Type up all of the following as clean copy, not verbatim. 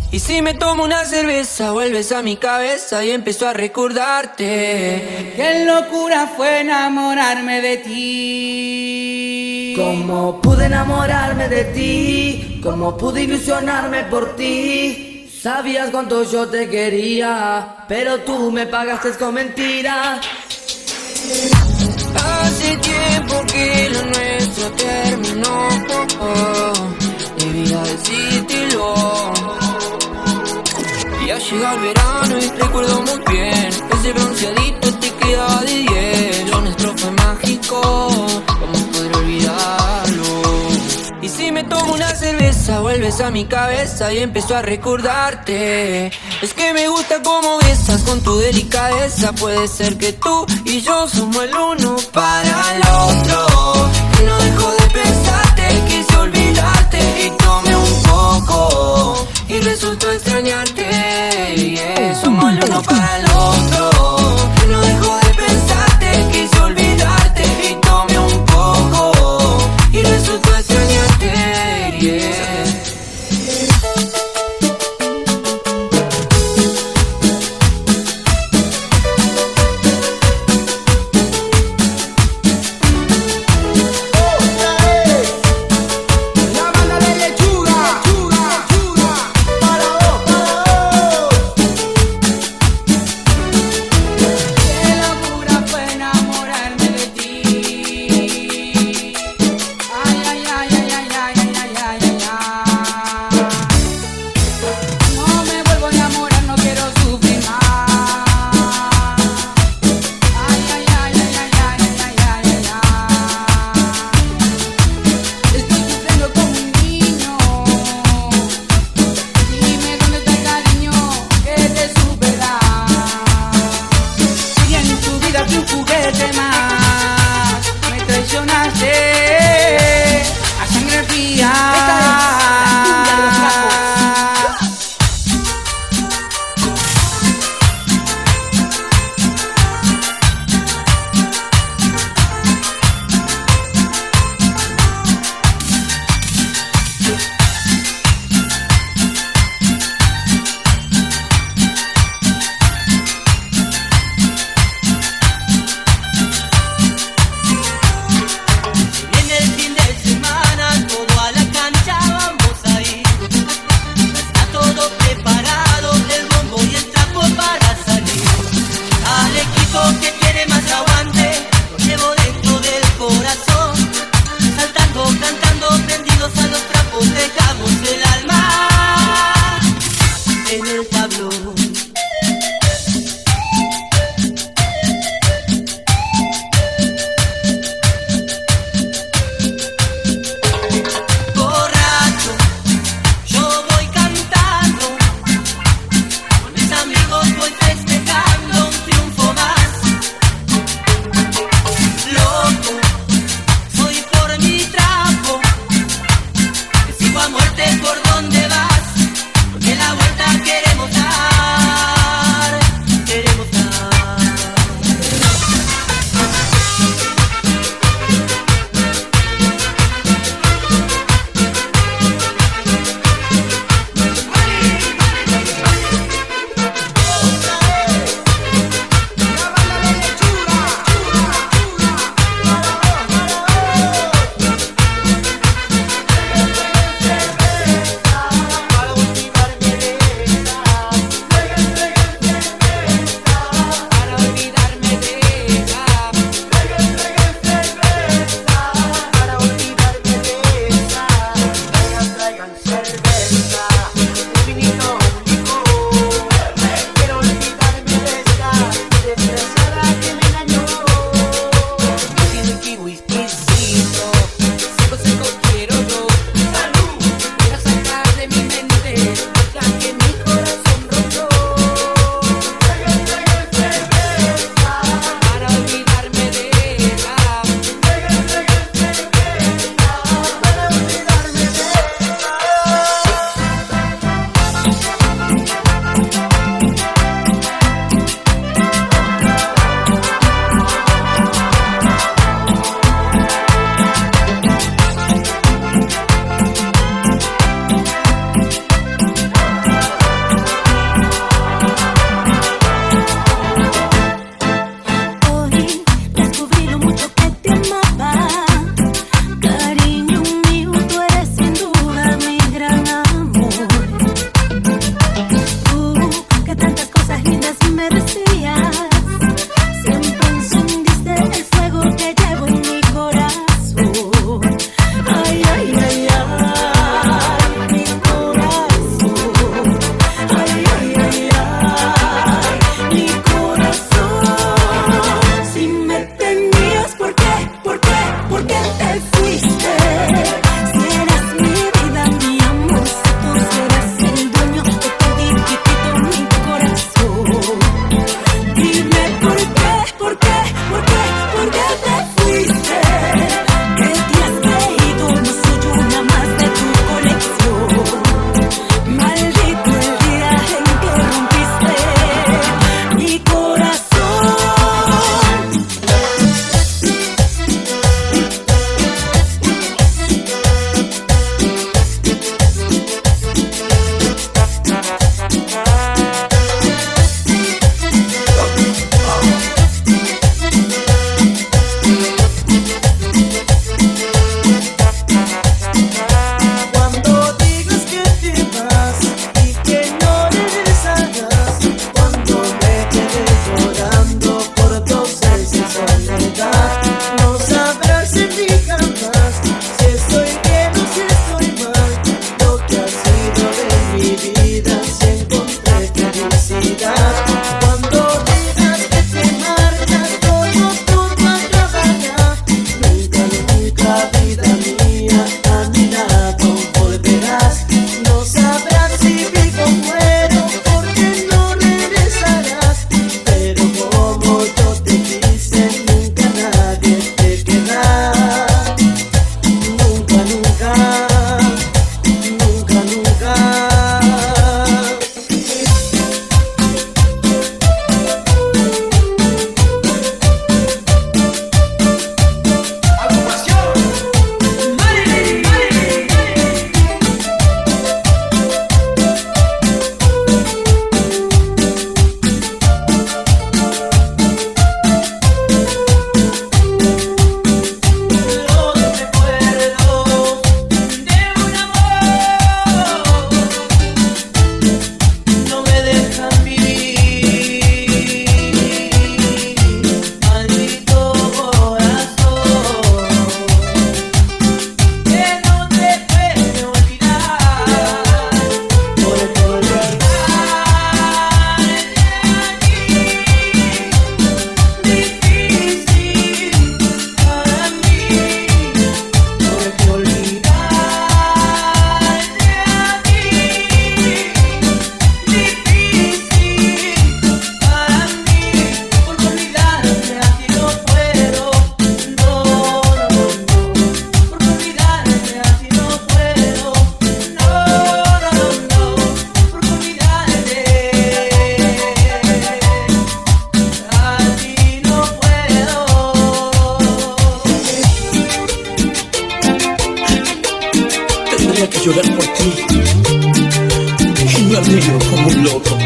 Y si me tomo una cerveza, vuelves a mi cabeza y empiezo a recordarte. Qué locura fue enamorarme de ti. Cómo pude enamorarme de ti, cómo pude ilusionarme por ti. Sabías cuánto yo te quería, pero tú me pagaste con mentiras. Hace tiempo que lo nuestro terminó, debía decírtelo. Ya llega el verano y recuerdo muy bien, ese bronceadito te quedaba de 10. Lo nuestro fue mágico, ¿cómo poder olvidarlo? Y si me tomo una cerveza, vuelves a mi cabeza y empiezo a recordarte. Es que me gusta cómo besas con tu delicadeza. Puede ser que tú y yo somos el uno para el otro. Que no dejo de pensarte, quise olvidarte y tomé un poco y resultó extrañarte. Yeah. Somos el uno para el otro. Que no dejo de pensarte, quise olvidarte y tomé un poco y resultó extrañarte. Yeah. La banda de lechuga, para vos, me río como un loco.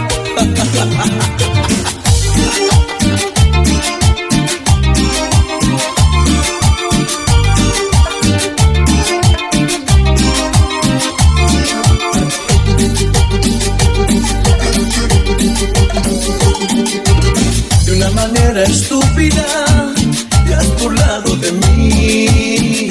De una manera estúpida te has burlado de mí.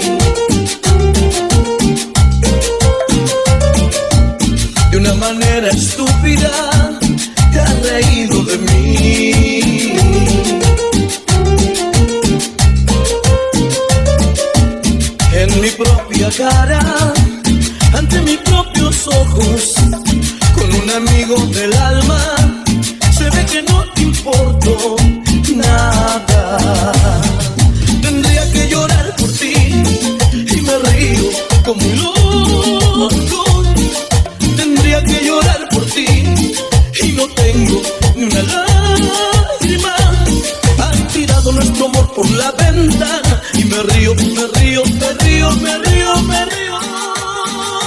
De una manera estúpida te has reído de mí. En mi propia cara, ante mis propios ojos, con un amigo del alma, se ve que no te importo nada. Tendría que llorar por ti y me río como un loco.